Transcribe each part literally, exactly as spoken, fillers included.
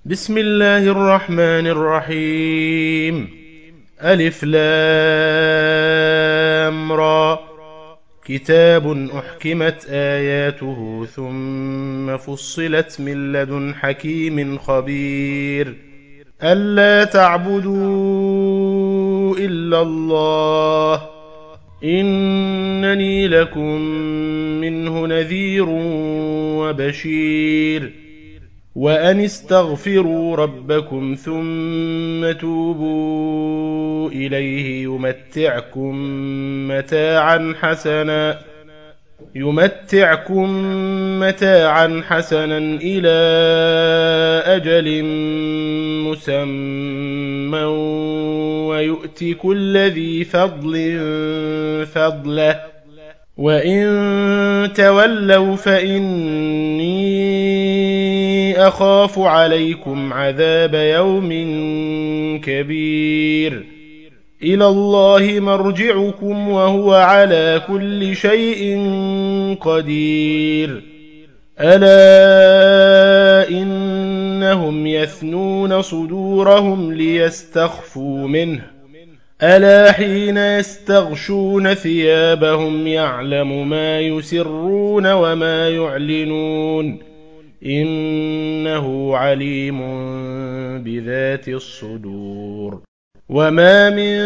بسم الله الرحمن الرحيم. ألف لام را. كتاب أحكمت آياته ثم فصلت من لدن حكيم خبير. ألا تعبدوا إلا الله إنني لكم منه نذير وبشير. وأن استغفروا ربكم ثم توبوا إليه يمتعكم متاعا حسنا يمتعكم متاعا حسنا إلى أجل مسمى ويؤت كل ذي فضل فضله وإن تولوا فإني أخاف عليكم عذاب يوم كبير. إلى الله مرجعكم وهو على كل شيء قدير. ألا إنهم يثنون صدورهم ليستخفوا منه ألا حين يستغشون ثيابهم يعلم ما يسرون وما يعلنون إنه عليم بذات الصدور. وما من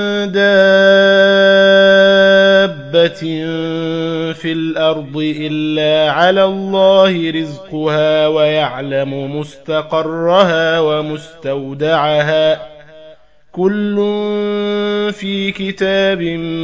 دابة في الأرض إلا على الله رزقها ويعلم مستقرها ومستودعها كل في كتاب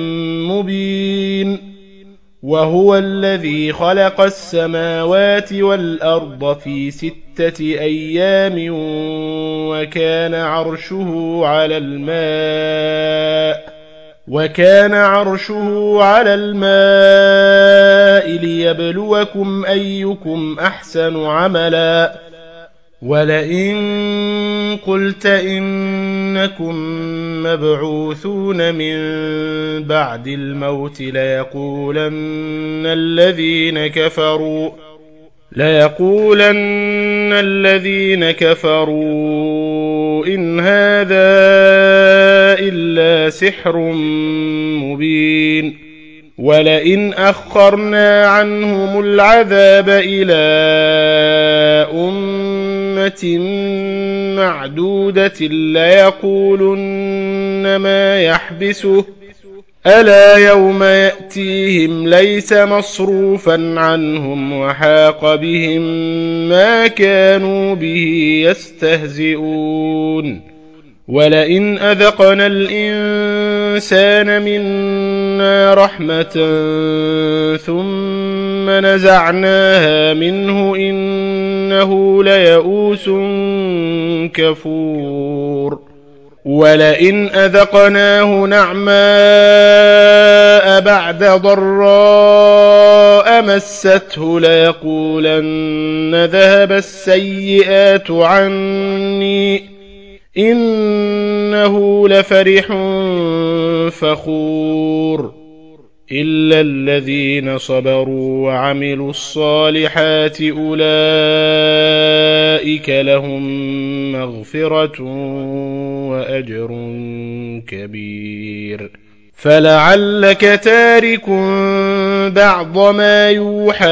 مبين. وهو الذي خلق السماوات والأرض في ستة أيام وكان عرشه على الماء وكان عرشه على الماء ليبلوكم أيكم أحسن عملا. ولئن قلت إنكم مبعوثون من بعد الموت ليقولن الذين كفروا ليقولن الذين كفروا إن هذا إلا سحر مبين. ولئن أخرنا عنهم العذاب إلى أمة معدودة ليقولن ما يحبسه ألا يوم يأتيهم ليس مصروفا عنهم وحاق بهم ما كانوا به يستهزئون. ولئن أذقنا الإنسان منا رحمة ثم نزعناها منه إنه ليئوس كفور. ولئن أذقناه نعماء بعد ضراء مسته ليقولن ذهب السيئات عني إنه لفرح فخور. إلا الذين صبروا وعملوا الصالحات أولئك لهم مغفرة وأجر كبير. فلعلك تارك بعض ما يوحى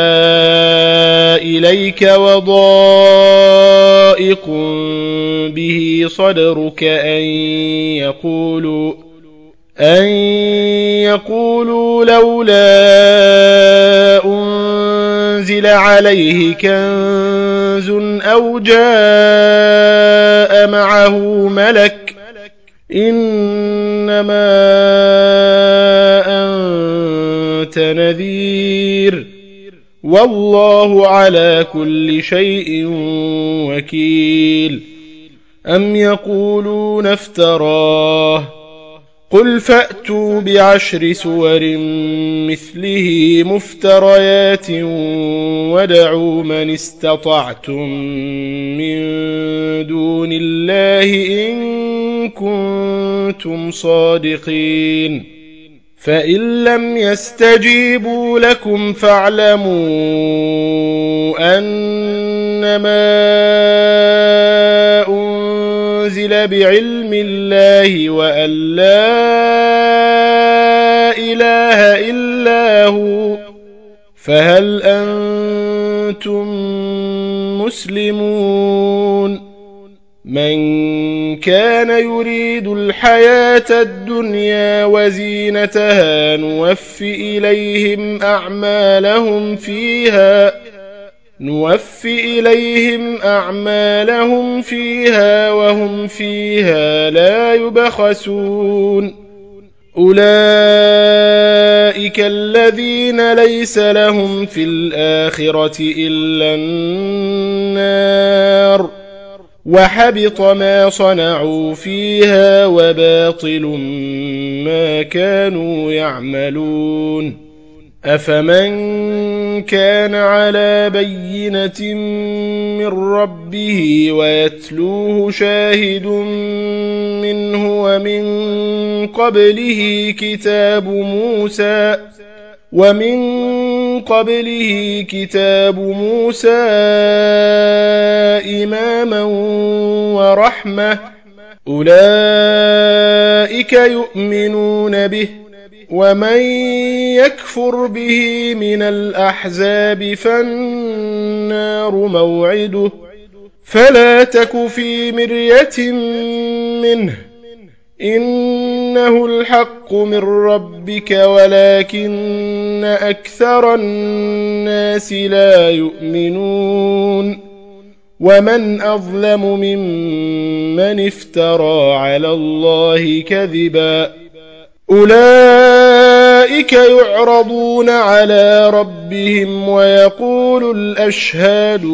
إليك وضائق به صدرك أن يقولوا أن يقولوا لولا أنزل عليه كنز أو جاء معه ملك إنما أنت نذير والله على كل شيء وكيل. أم يقولون افتراه قل فأتوا بعشر سور مثله مفتريات ودعوا من استطعتم من دون الله إن كنتم صادقين. فإن لم يستجيبوا لكم فاعلموا أنما أنزل بعلم الله وأن لا إله إلا هو، فهل أنتم مسلمون؟ من كان يريد الحياة الدنيا وزينتها نوف إليهم أعمالهم فيها نوف إليهم أعمالهم فيها وهم فيها لا يبخسون. أولئك الذين ليس لهم في الآخرة إلا النار، وحبط ما صنعوا فيها وباطل ما كانوا يعملون. أفمن كان على بينة من ربه ويتلوه شاهد منه ومن قبله كتاب موسى ومن قبله كتاب موسى إماما ورحمة، أولئك يؤمنون به، ومن يكفر به من الأحزاب فالنار موعده، فلا تك في مرية منه، إنه الحق من ربك ولكن أكثر الناس لا يؤمنون. ومن أظلم ممن افترى على الله كذبا، أولئك يعرضون على ربهم ويقول الأشهاد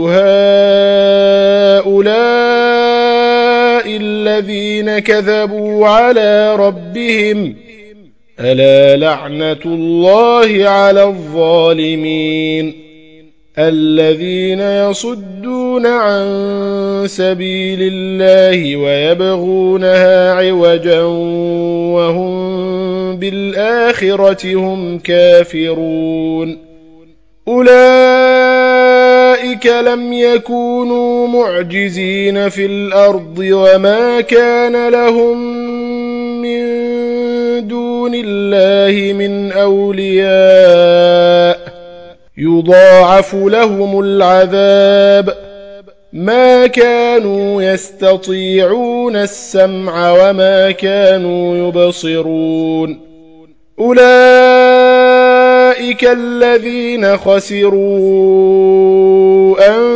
هؤلاء الذين كذبوا على ربهم، ألا لعنة الله على الظالمين. الذين يصدون عن سبيل الله ويبغونها عوجا وهم بالآخرة هم كافرون، أولئك لم يكونوا معجزين في الأرض وما كان لهم من دون الله من أولياء، يضاعف لهم العذاب، ما كانوا يستطيعون السمع وما كانوا يبصرون. أولئك الذين خسروا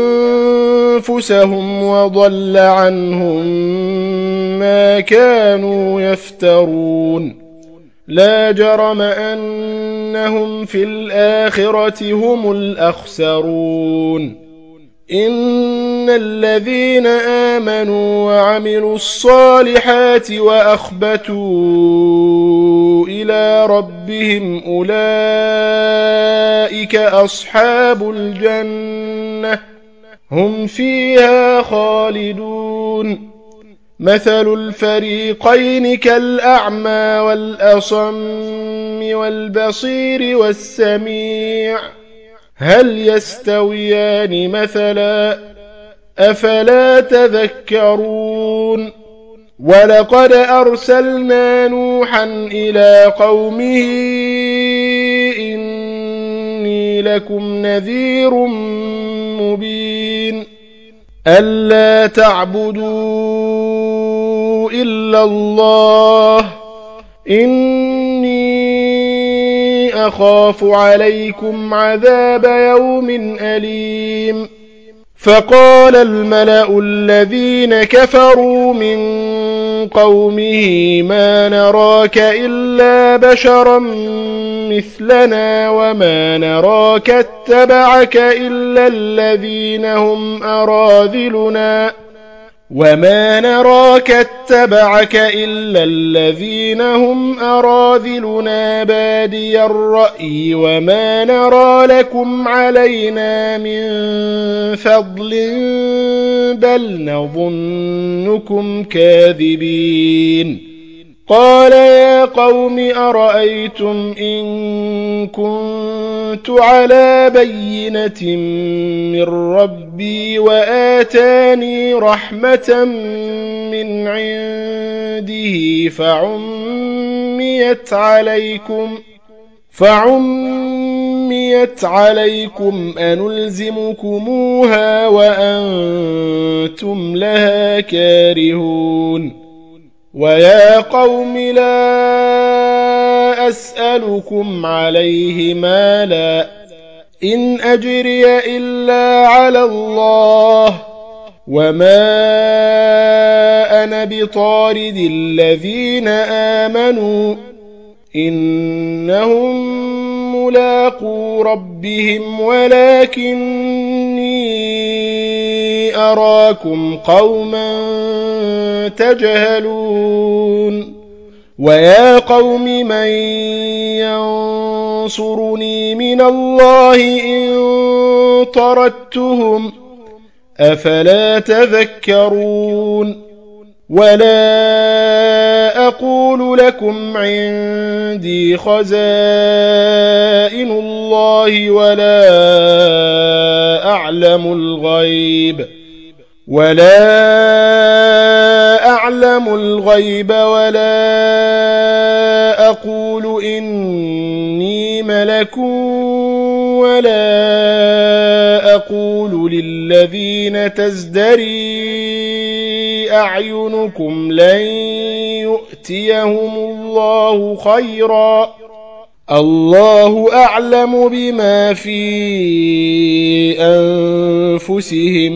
أنفسهم وضل عنهم ما كانوا يفترون. لا جرم أنهم في الآخرة هم الأخسرون. إن الذين آمنوا وعملوا الصالحات وأخبتوا إلى ربهم أولئك أصحاب الجنة، هم فيها خالدون. مثل الفريقين كالأعمى والأصم والبصير والسميع، هل يستويان مثلا؟ أفلا تذكرون. ولقد أرسلنا نوحا إلى قومه إني لكم نذير مبين، ألا تعبدوا إلا الله، إني أخاف عليكم عذاب يوم أليم. فقال الملأ الذين كفروا من قومه ما نراك إلا بشرا مثلنا وما نراك اتبعك إلا الذين هم أراذلنا وما نراك اتبعك إلا الذين هم أراذلنا بادي الرأي وما نرى لكم علينا من فضل بل نظنكم كاذبين. قال يا قوم أرأيتم إن كنت على بينة من ربي وآتاني رحمة من عنده فعميت عليكم فعميت عليكم أنلزمكموها وأنتم لها كارهون ويا قوم لا أسألكم عليه مالا إن أجري إلا على الله وما أنا بطارد الذين آمنوا إنهم ملاقو ربهم ولكني أراكم قوما تجهلون ويا قوم من ينصرني من الله إن طردتهم أفلا تذكرون ولا أقول لكم عندي خزائن الله ولا أعلم الغيب ولا أعلم الغيب ولا أقول إني ملك ولا أقول للذين تزدري أعينكم لن يؤتيهم الله خيرا الله أعلم بما في أنفسهم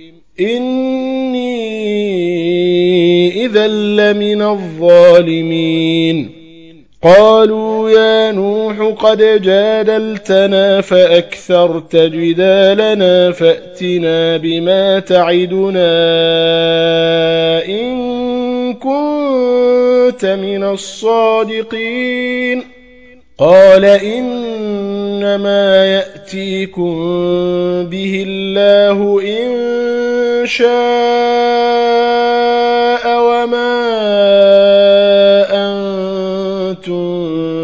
إني إذا لمن الظالمين قالوا يا نوح قد جادلتنا فأكثرت جدالنا فأتنا بما تعدنا إن كنت من الصادقين قال إنما يأتيكم به الله إن شاء وما أنتم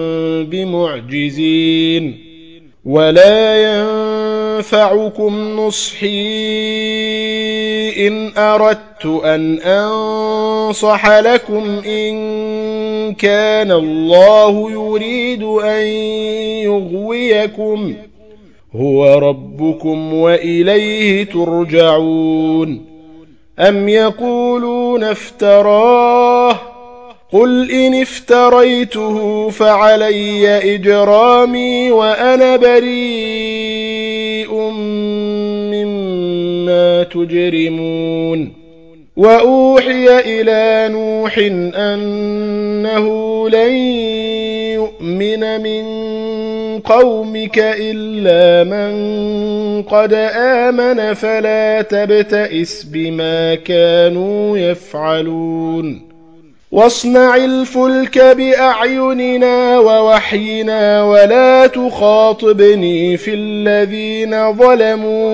بمعجزين ولا ينفعكم نصحي إن أردت أن أنصح لكم إن كان الله يريد أن يغويكم هو ربكم وإليه ترجعون أم يقولون افتراه قل إن افتريته فعلي إجرامي وأنا بريء مما تجرمون وأوحي إلى نوح أنه لن يؤمن من قومك إلا من قد آمن فلا تبتئس بما كانوا يفعلون واصنع الفلك بأعيننا ووحينا ولا تخاطبني في الذين ظلموا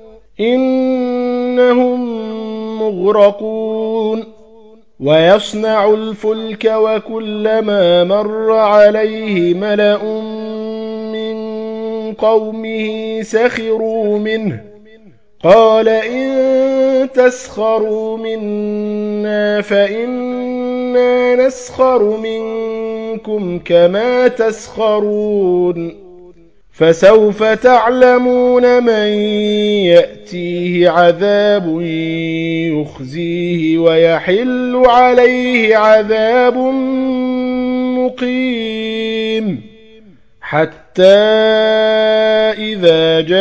إنهم مغرقون ويصنع الفلك وكلما مر عليه ملأ من قومه سخروا منه قال إن تسخروا منا فإنا نسخر منكم كما تسخرون فسوف تعلمون من يأتيه عذاب يخزيه ويحل عليه عذاب مقيم حتى إذا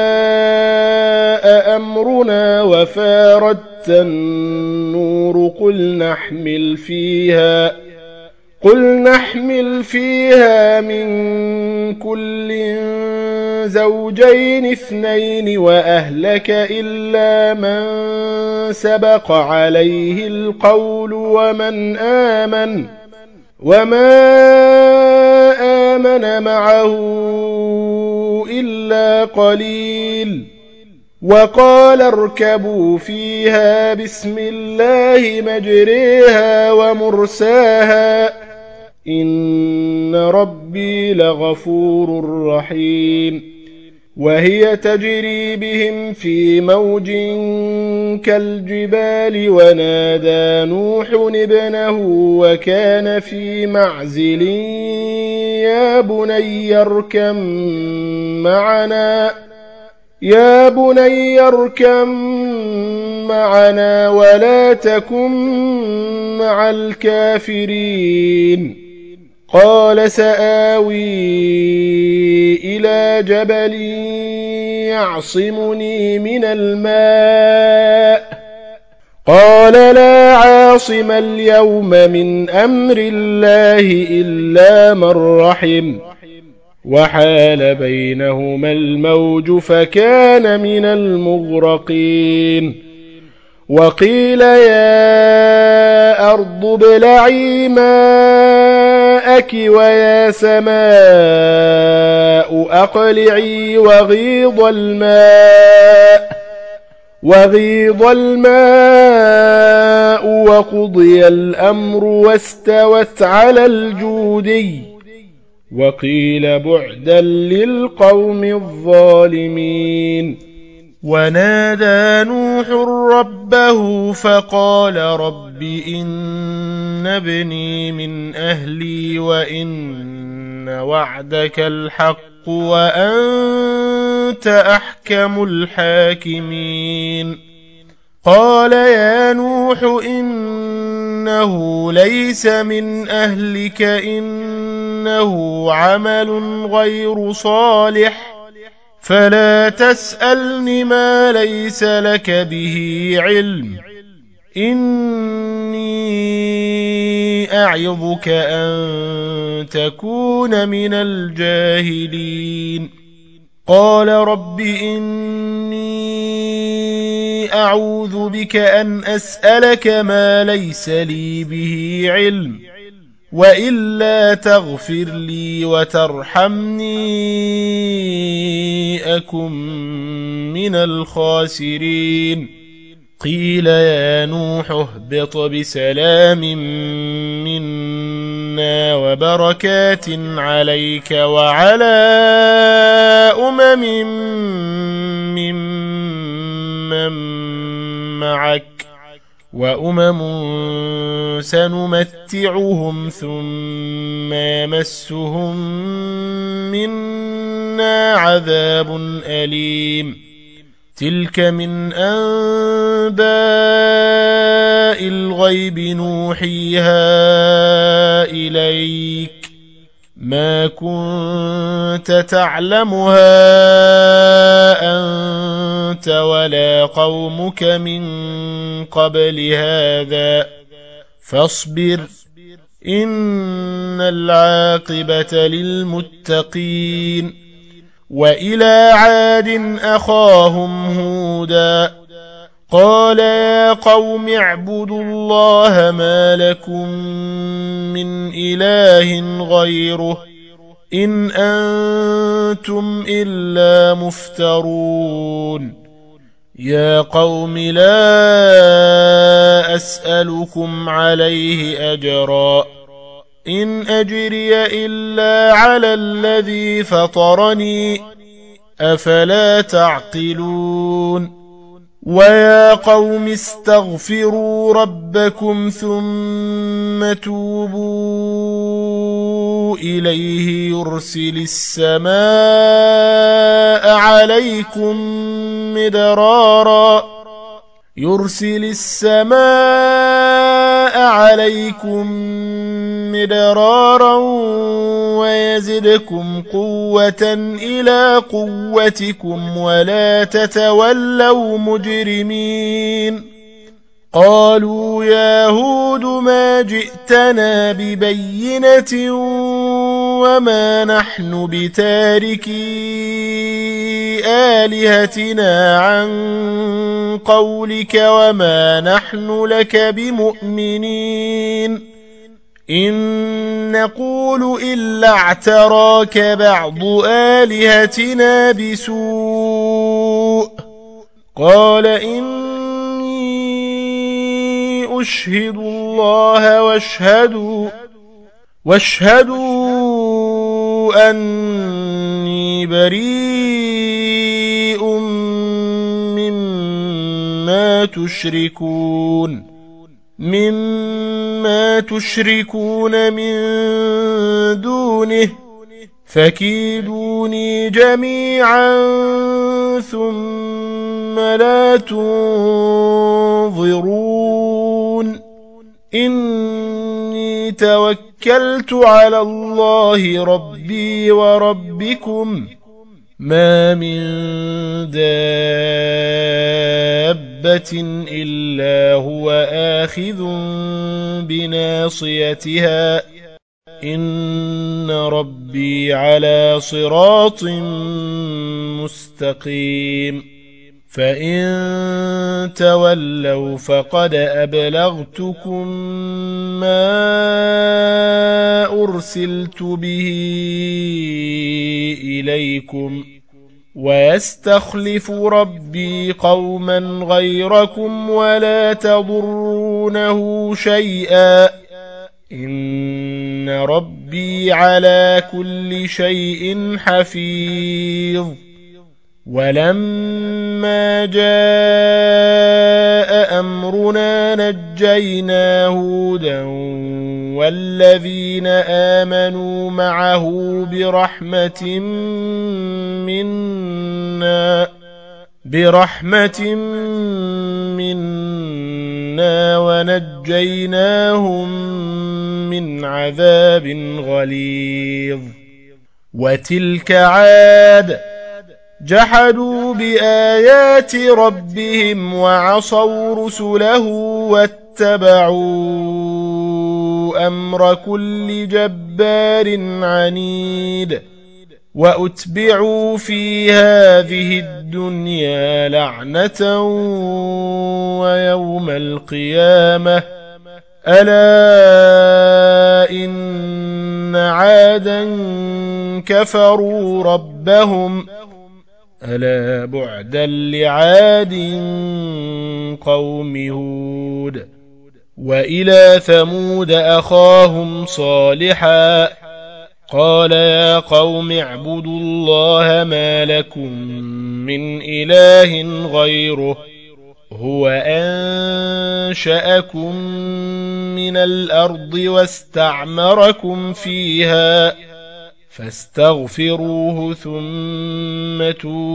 جاء أمرنا وفاردت النور قل نحمل فيها قل نحمل فيها من كل زوجين اثنين وأهلك إلا من سبق عليه القول ومن آمن وما آمن معه إلا قليل وقال اركبوا فيها بسم الله مجريها ومرساها إن ربي لغفور رحيم وهي تجري بهم في موج كالجبال ونادى نوح ابنه وكان في معزل يا بني اركب معنا يا بني اركب معنا ولا تكن مع الكافرين قال سآوي إلى جبل يعصمني من الماء قال لا عاصم اليوم من أمر الله إلا من رحم وحال بينهما الموج فكان من المغرقين وقيل يا أرض ابلعي ماءك ويا سماء أقلعي وغيض الماء وغيض الماء وقضي الأمر واستوت على الجودي وقيل بعدا للقوم الظالمين ونادى نوح ربه فقال رب إن ابني من أهلي وإن وعدك الحق وأنت أحكم الحاكمين قال يا نوح إنه ليس من أهلك إنه عمل غير صالح فلا تسألني ما ليس لك به علم إني أعظك أن تكون من الجاهلين قال رب إني أعوذ بك أن أسألك ما ليس لي به علم وإلا تغفر لي وترحمني أكن من الخاسرين قيل يا نوح اهبط بسلام منا وبركات عليك وعلى أمم ممن معك وأمم سنمتعهم ثم يمسهم منا عذاب أليم تلك من أنباء الغيب نوحيها إليك ما كنت تعلمها أنت ولا قومك من قبل هذا فاصبر إن العاقبة للمتقين وإلى عاد أخاهم هودا قال يا قوم اعبدوا الله ما لكم من إله غيره إن أنتم إلا مفترون يا قوم لا أسألكم عليه أجرا إن أجري إلا على الذي فطرني أفلا تعقلون ويا قوم استغفروا ربكم ثم توبوا إليه يرسل السماء عليكم مدرارا يرسل السماء عليكم مدرارا ويزدكم قوة إلى قوتكم ولا تتولوا مجرمين قالوا يا هود ما جئتنا ببينة وما نحن بتاركي آلهتنا عن قولك وما نحن لك بمؤمنين إن نقول إلا اعتراك بعض آلهتنا بسوء قال إني أشهد الله واشهدوا واشهدوا أني بريء مما تشركون مما تشركون من دونه فكيدوني جميعا ثم لا تنظرون إني توكلت على الله ربي وربكم ما من دابة إلا هو آخذ بناصيتها إن ربي على صراط مستقيم فإن تولوا فقد أبلغتكم ما أرسلت به إليكم ويستخلف ربي قوما غيركم ولا تضرونه شيئا إن ربي على كل شيء حفيظ ولما جاء أمرنا نجينا هودا والذين آمنوا معه برحمة منا برحمة منا ونجيناهم من عذاب غليظ وتلك عاد جحدوا بآيات ربهم وعصوا رسله واتبعوا أمر كل جبار عنيد وأتبعوا في هذه الدنيا لعنة ويوم القيامة ألا إن عادا كفروا ربهم ألا بعدا لعاد قوم هود وإلى ثمود أخاهم صالحا قال يا قوم اعبدوا الله ما لكم من إله غيره هو أنشأكم من الأرض واستعمركم فيها فاستغفروه ثم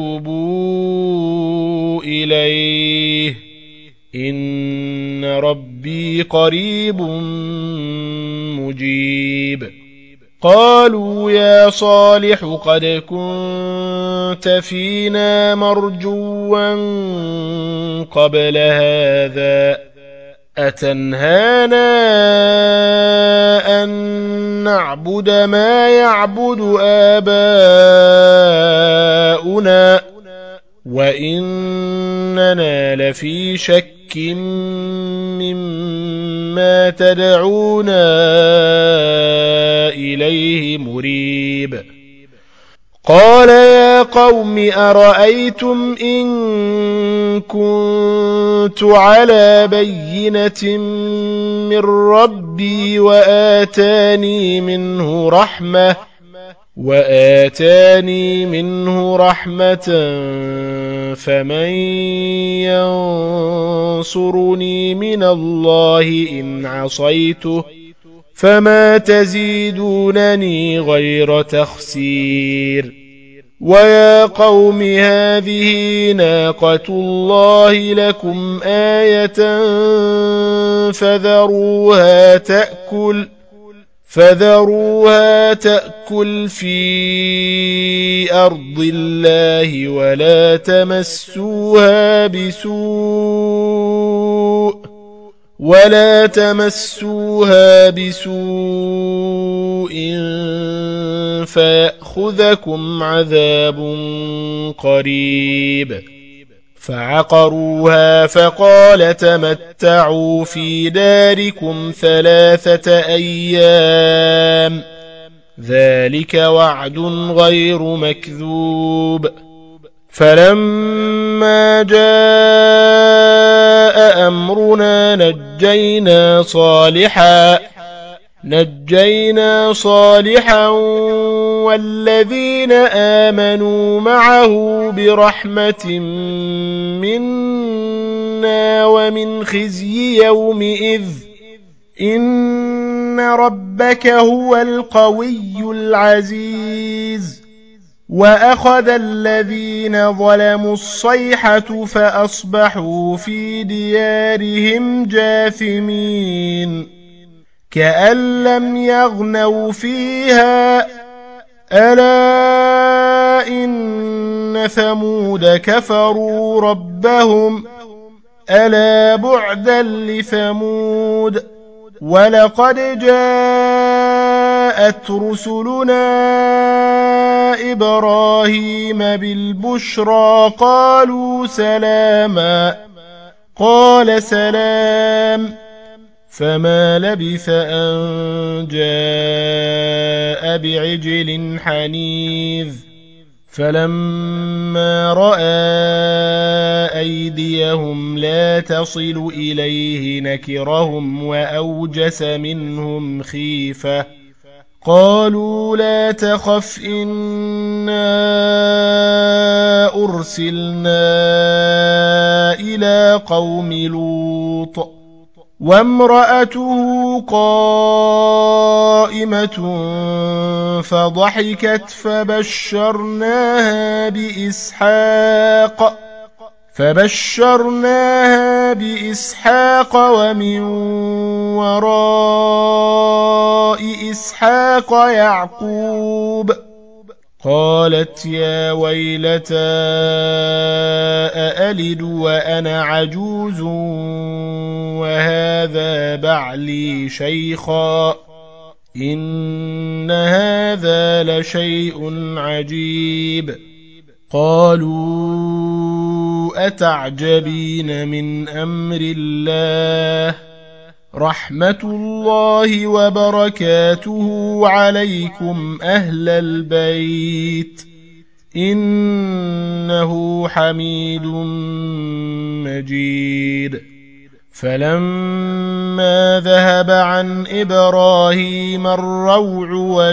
توبوا إليه إن ربي قريب مجيب قالوا يا صالح قد كنت فينا مرجوا قبل هذا أتنهانا أن نعبد ما يعبد آباؤنا وإننا لفي شك مما تدعونا إليه مريب قال يا قوم أرأيتم إن كنت على بينة من ربي وآتاني منه رحمة وآتاني منه رحمة فمن ينصرني من الله إن عصيته فما تزيدونني غير تخسير ويا قوم هذه ناقة الله لكم آية فذروها تأكل فذروها تأكل في أرض الله ولا تمسوها بسوء ولا تمسوها بسوء فيأخذكم عذاب قريب فعقروها فقال تمتعوا في داركم ثلاثة أيام ذلك وعد غير مكذوب فلما فلما جاء أمرنا نجينا صالحا نجينا صالحا والذين آمنوا معه برحمة منا ومن خزي يومئذ إن ربك هو القوي العزيز وأخذ الذين ظلموا الصيحة فأصبحوا في ديارهم جاثمين كأن لم يغنوا فيها ألا إن ثمود كفروا ربهم ألا بعدا لثمود ولقد جاءت رسلنا إبراهيم بالبشرى قالوا سلاما قال سلام فما لبث أن جاء بعجل حنيذ فلما رأى أيديهم لا تصل إليه نكرهم وأوجس منهم خيفة قالوا لا تخف إنا أرسلنا إلى قوم لوط وامرأته قائمة فضحكت فبشرناها بإسحاق فبشرناها بإسحاق ومن وراء إسحاق يعقوب قالت يا ويلتى أألد وأنا عجوز وهذا بعلي شيخا إن هذا لشيء عجيب قالوا أتعجبين من أمر الله رحمة الله وبركاته عليكم أهل البيت إنه حميد مجيد فلما ذهب عن إبراهيم الروع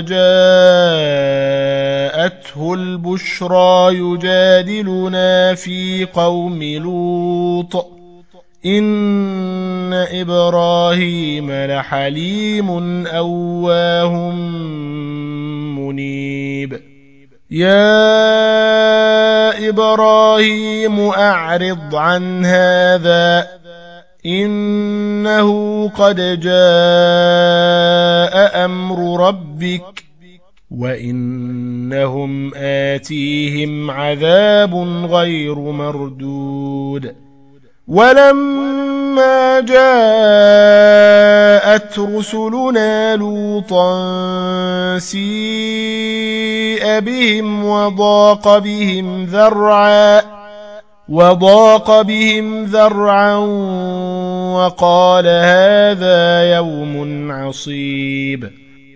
وجاءته البشرى يجادلنا في قوم لوط إن إبراهيم لحليم أواه منيب يا إبراهيم أعرض عن هذا إنه قد جاء أمر ربك وإنهم آتيهم عذاب غير مردود ولما جاءت رسلنا لوطا سيء بهم وضاق بهم ذرعا وضاق بهم ذرعا وقال هذا يوم عصيب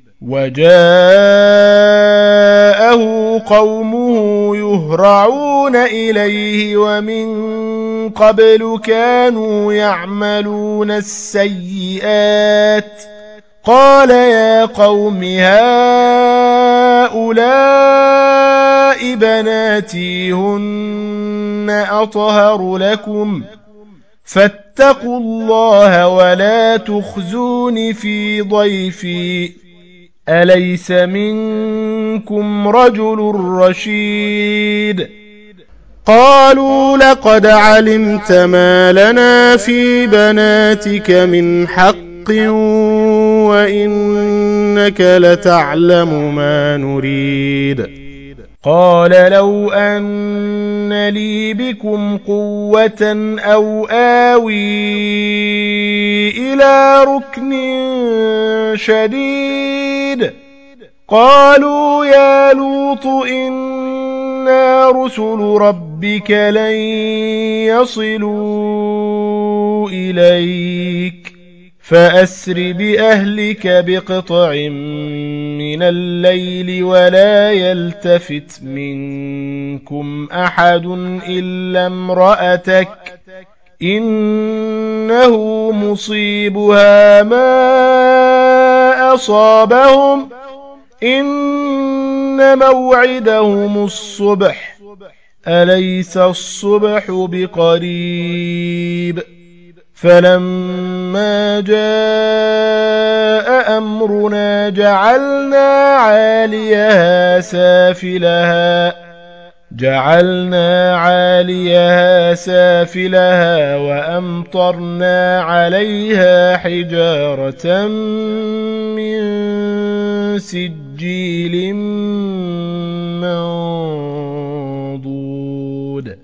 وجاءه قومه يهرعون إليه ومن قبل كانوا يعملون السيئات قال يا قوم هؤلاء بناتي هن أطهر لكم فاتقوا الله ولا تخزون في ضيفي أليس منكم رجل رشيد قالوا لقد علمت ما لنا في بناتك من حق وإنك لتعلم ما نريد قال لو أن لي بكم قوة أو آوي إلى ركن شديد قالوا يا لوط إنا رسل ربك لن يصلوا إليك فأسر بأهلك بقطع من الليل ولا يلتفت منكم أحد إلا امرأتك إنه مصيبها ما أصابهم إن موعدهم الصبح أليس الصبح بقريب فلما جاء أمرنا جعلنا عاليها سافلها جعلنا عاليها سافلها وأمطرنا عليها حجارة من سجيل منضود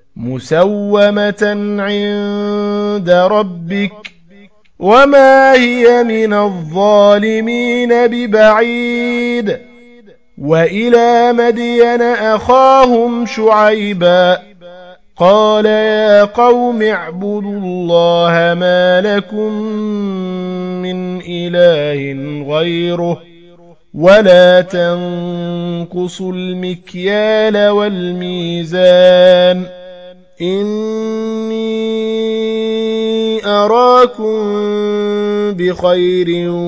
مسومة عند ربك وما هي من الظالمين ببعيد وإلى مدين أخاهم شعيبا قال يا قوم اعبدوا الله ما لكم من إله غيره ولا تنقصوا المكيال والميزان إني أراكم بخير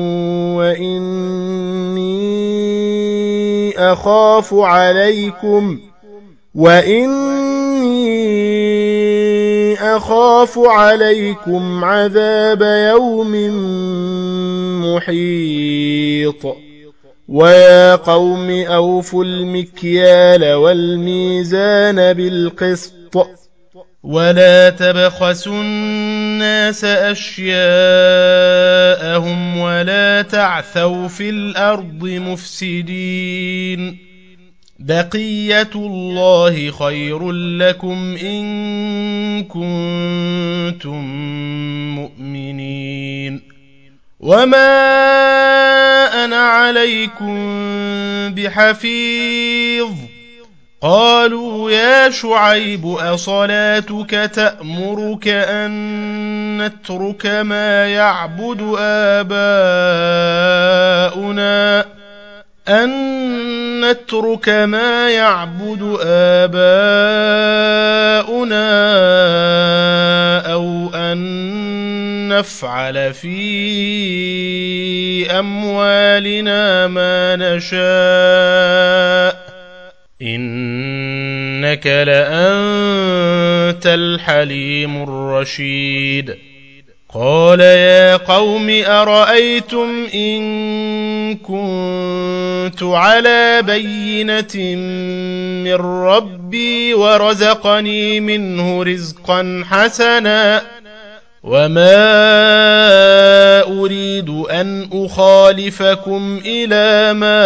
وإني أخاف عليكم وإني أخاف عليكم عذاب يوم محيط ويا قوم أوفوا المكيال والميزان بالقسط ولا تبخسوا الناس أشياءهم ولا تعثوا في الأرض مفسدين بقية الله خير لكم إن كنتم مؤمنين وما أنا عليكم بحفيظ قالوا يا شعيب أصلاتك تأمرك أن نترك ما يعبد آباؤنا أن نترك ما يعبد آباؤنا أو أن نفعل في أموالنا ما نشاء إنك لأنت الحليم الرشيد قال يا قوم أرأيتم إن كنت على بينة من ربي ورزقني منه رزقا حسنا وما أريد أن أخالفكم إلى ما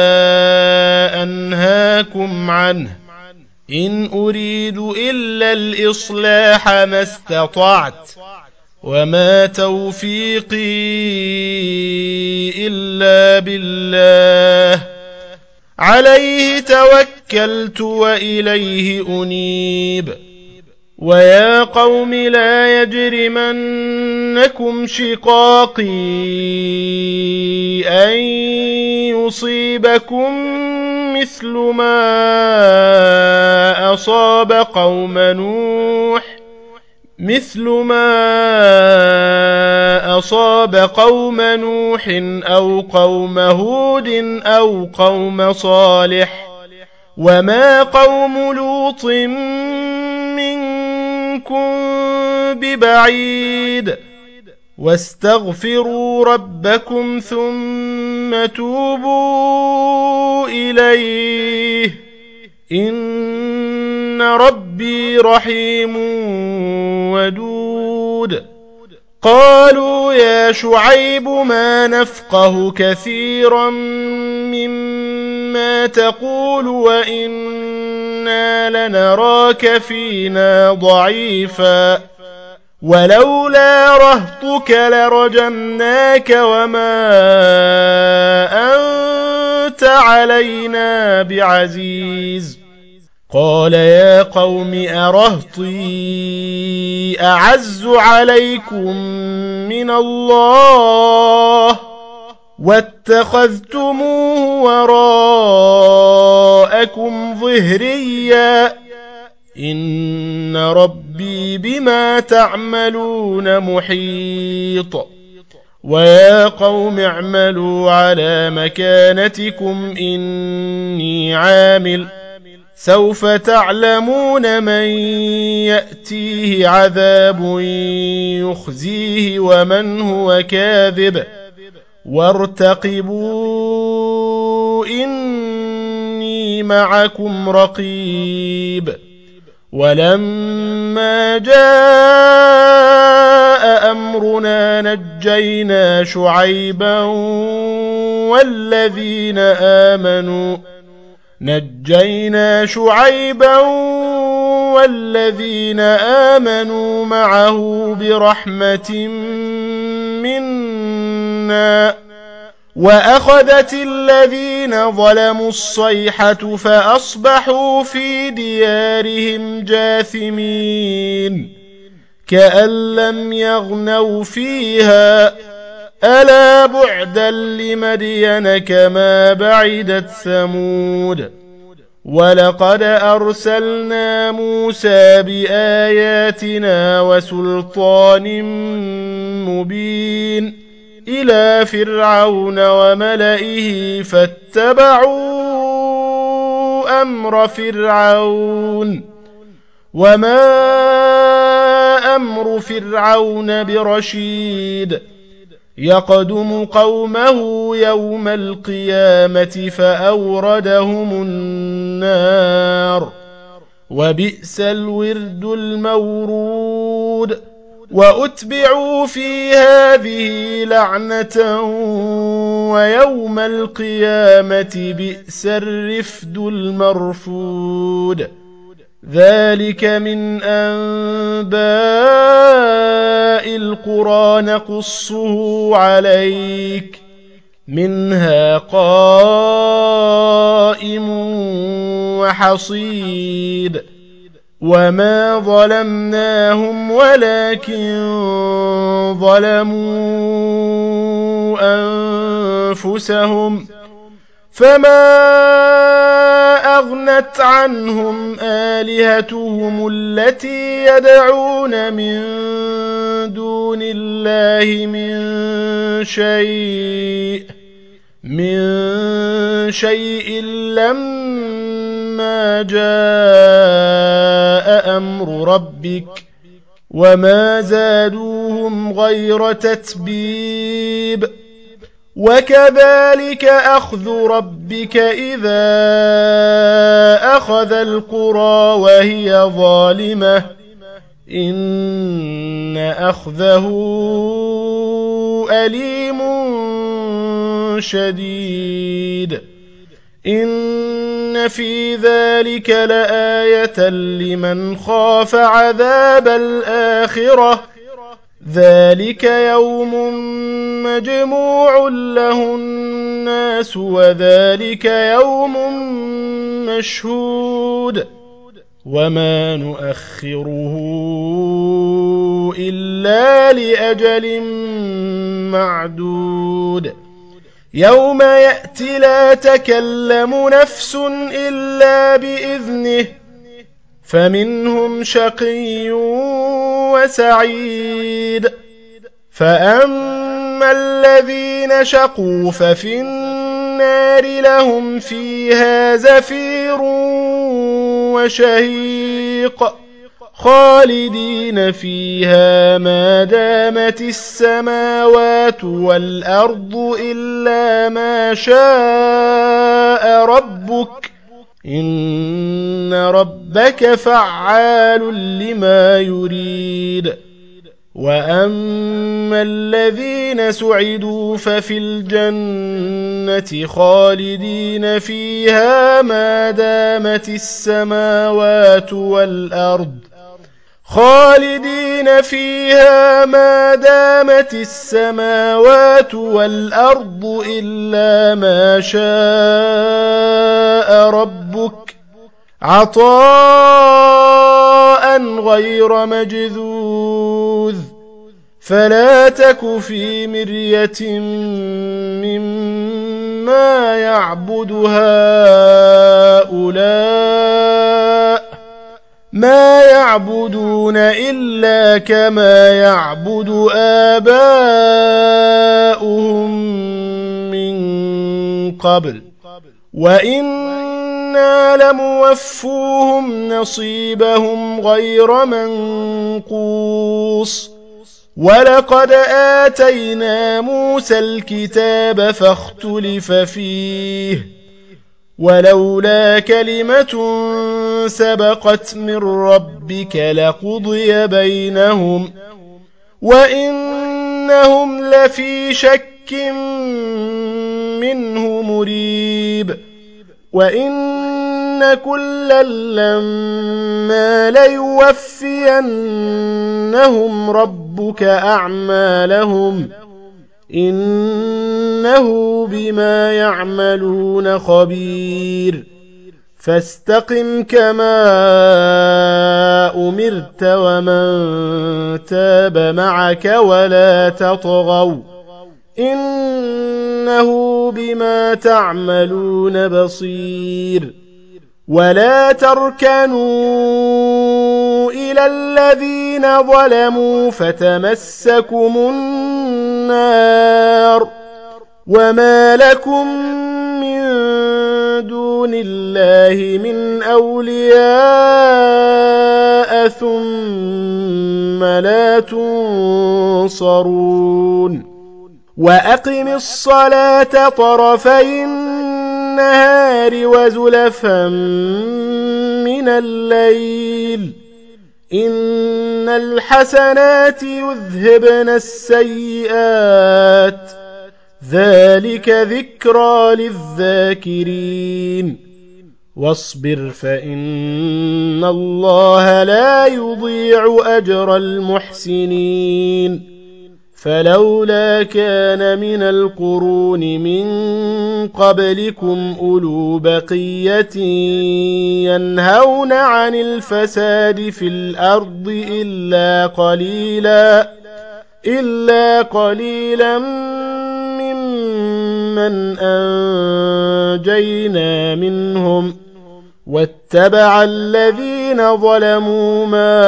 أنهاكم عنه إن أريد إلا الإصلاح ما استطعت وما توفيقي إلا بالله عليه توكلت وإليه أنيب ويا قوم لا يجرمنكم شقاقي أن يصيبكم مثل ما أصاب قوم نوح مثل ما أصاب قوم نوح أو قوم هود أو قوم صالح وما قوم لوط منكم ببعيد واستغفروا ربكم ثم توبوا إليه إن ربي رحيم ودود قالوا يا شعيب ما نفقه كثيرا مما تقول وإنا لنراك فينا ضعيفا ولولا رهطك لرجمناك وما أنت علينا بعزيز قال يا قوم أرهطي أعز عليكم من الله واتخذتموه وراءكم ظهريا إن ربي بما تعملون محيط ويا قوم اعملوا على مكانتكم إني عامل سوف تعلمون من يأتيه عذاب يخزيه ومن هو كاذب وارتقبوا إني معكم رقيب ولما جاء أمرنا نجينا شعيبا والذين آمنوا نجينا شعيبا والذين آمنوا معه برحمة منا وأخذت الذين ظلموا الصيحة فأصبحوا في ديارهم جاثمين كأن لم يغنوا فيها ألا بعدا لمدين كما بعدت ثمود ولقد أرسلنا موسى بآياتنا وسلطان مبين إلى فرعون وملئه فاتبعوا أمر فرعون وما أمر فرعون برشيد يقدم قومه يوم القيامة فأوردهم النار وبئس الورد المورود وأتبعوا في هذه لعنة ويوم القيامة بئس الرفد المرفود ذلك من أنباء القرى نقصه عليك منها قائم وحصيد وما ظلمناهم ولكن ظلموا أنفسهم فما أغنت عنهم آلهتهم التي يدعون من دون الله من شيء من شيء لما جاء أمر ربك وما زادوهم غير تتبيب وكذلك أخذ ربك إذا أخذ القرى وهي ظالمة إن أخذه أليم شديد إن في ذلك لآية لمن خاف عذاب الآخرة ذلك يوم مجموع له الناس وذلك يوم مشهود وما نؤخره إلا لأجل معدود يوم يأتي لا تكلم نفس إلا بإذنه فمنهم شقي وسعيد فأما الذين شقوا ففي النار لهم فيها زفير وشهيق خالدين فيها ما دامت السماوات والأرض إلا ما شاء ربك إن ربك فعال لما يريد وأما الذين سعدوا ففي الجنة خالدين فيها ما دامت السماوات والأرض خالدين فيها ما دامت السماوات والأرض إلا ما شاء ربك عطاء غير مجذوذ فلا تك في مرية مما يعبد هؤلاء ما يعبدون إلا كما يعبد آباؤهم من قبل وإنا لموفوهم نصيبهم غير منقوص ولقد آتينا موسى الكتاب فاختلف فيه ولولا كلمة سبقت من ربك لقضي بينهم وإنهم لفي شك منه مريب وإن كلا لما ليوفينهم ربك أعمالهم إنه بما يعملون خبير فاستقم كما أمرت ومن تاب معك ولا تطغوا إنه بما تعملون بصير ولا تركنوا إلى الذين ظلموا فتمسكم النار وما لكم من دون الله من أولياء ثم لا تنصرون وأقم الصلاة طرفي النهار وزلفا من الليل إن الحسنات يذهبن السيئات ذلك ذكرى للذاكرين واصبر فإن الله لا يضيع أجر المحسنين فلولا كان من القرون من قبلكم أولو بقية ينهون عن الفساد في الأرض إلا قليلا إلا قليلا ممن أنجينا منهم واتبع الذين ظلموا ما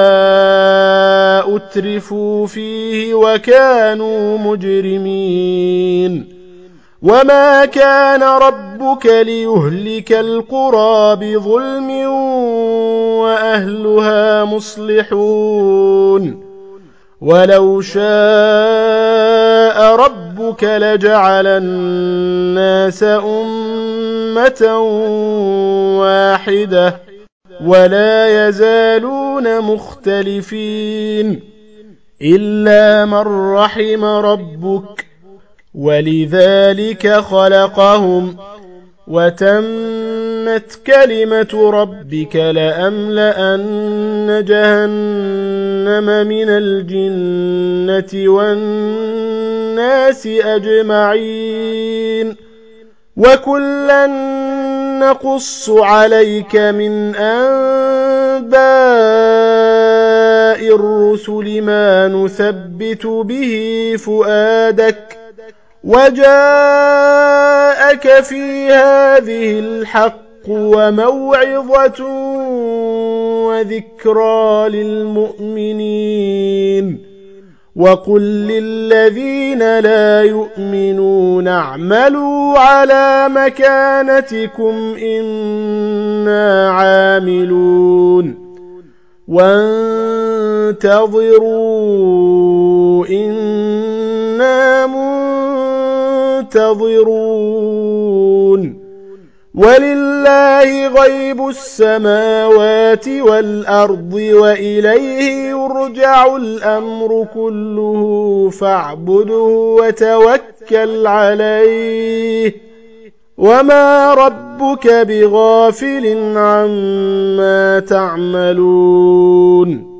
أترفوا فيه وكانوا مجرمين وما كان ربك ليهلك القرى بظلم وأهلها مصلحون ولو شاء ربك لجعل الناس أمة واحدة ولا يزالون مختلفين إلا من رحم ربك ولذلك خلقهم وتمت كلمة ربك لأملأن جهنم من الجنة والناس أجمعين وكلا نقص عليك من أنباء الرسل ما نثبت به فؤادك وجاءك في هذه الحق وموعظة وذكرى للمؤمنين وقل للذين لا يؤمنون اعملوا على مكانتكم إنا عاملون وانتظروا إنا منتظرون ولله غيب السماوات والأرض وإليه يرجع الأمر كله فاعبده وتوكل عليه وما ربك بغافل عما تعملون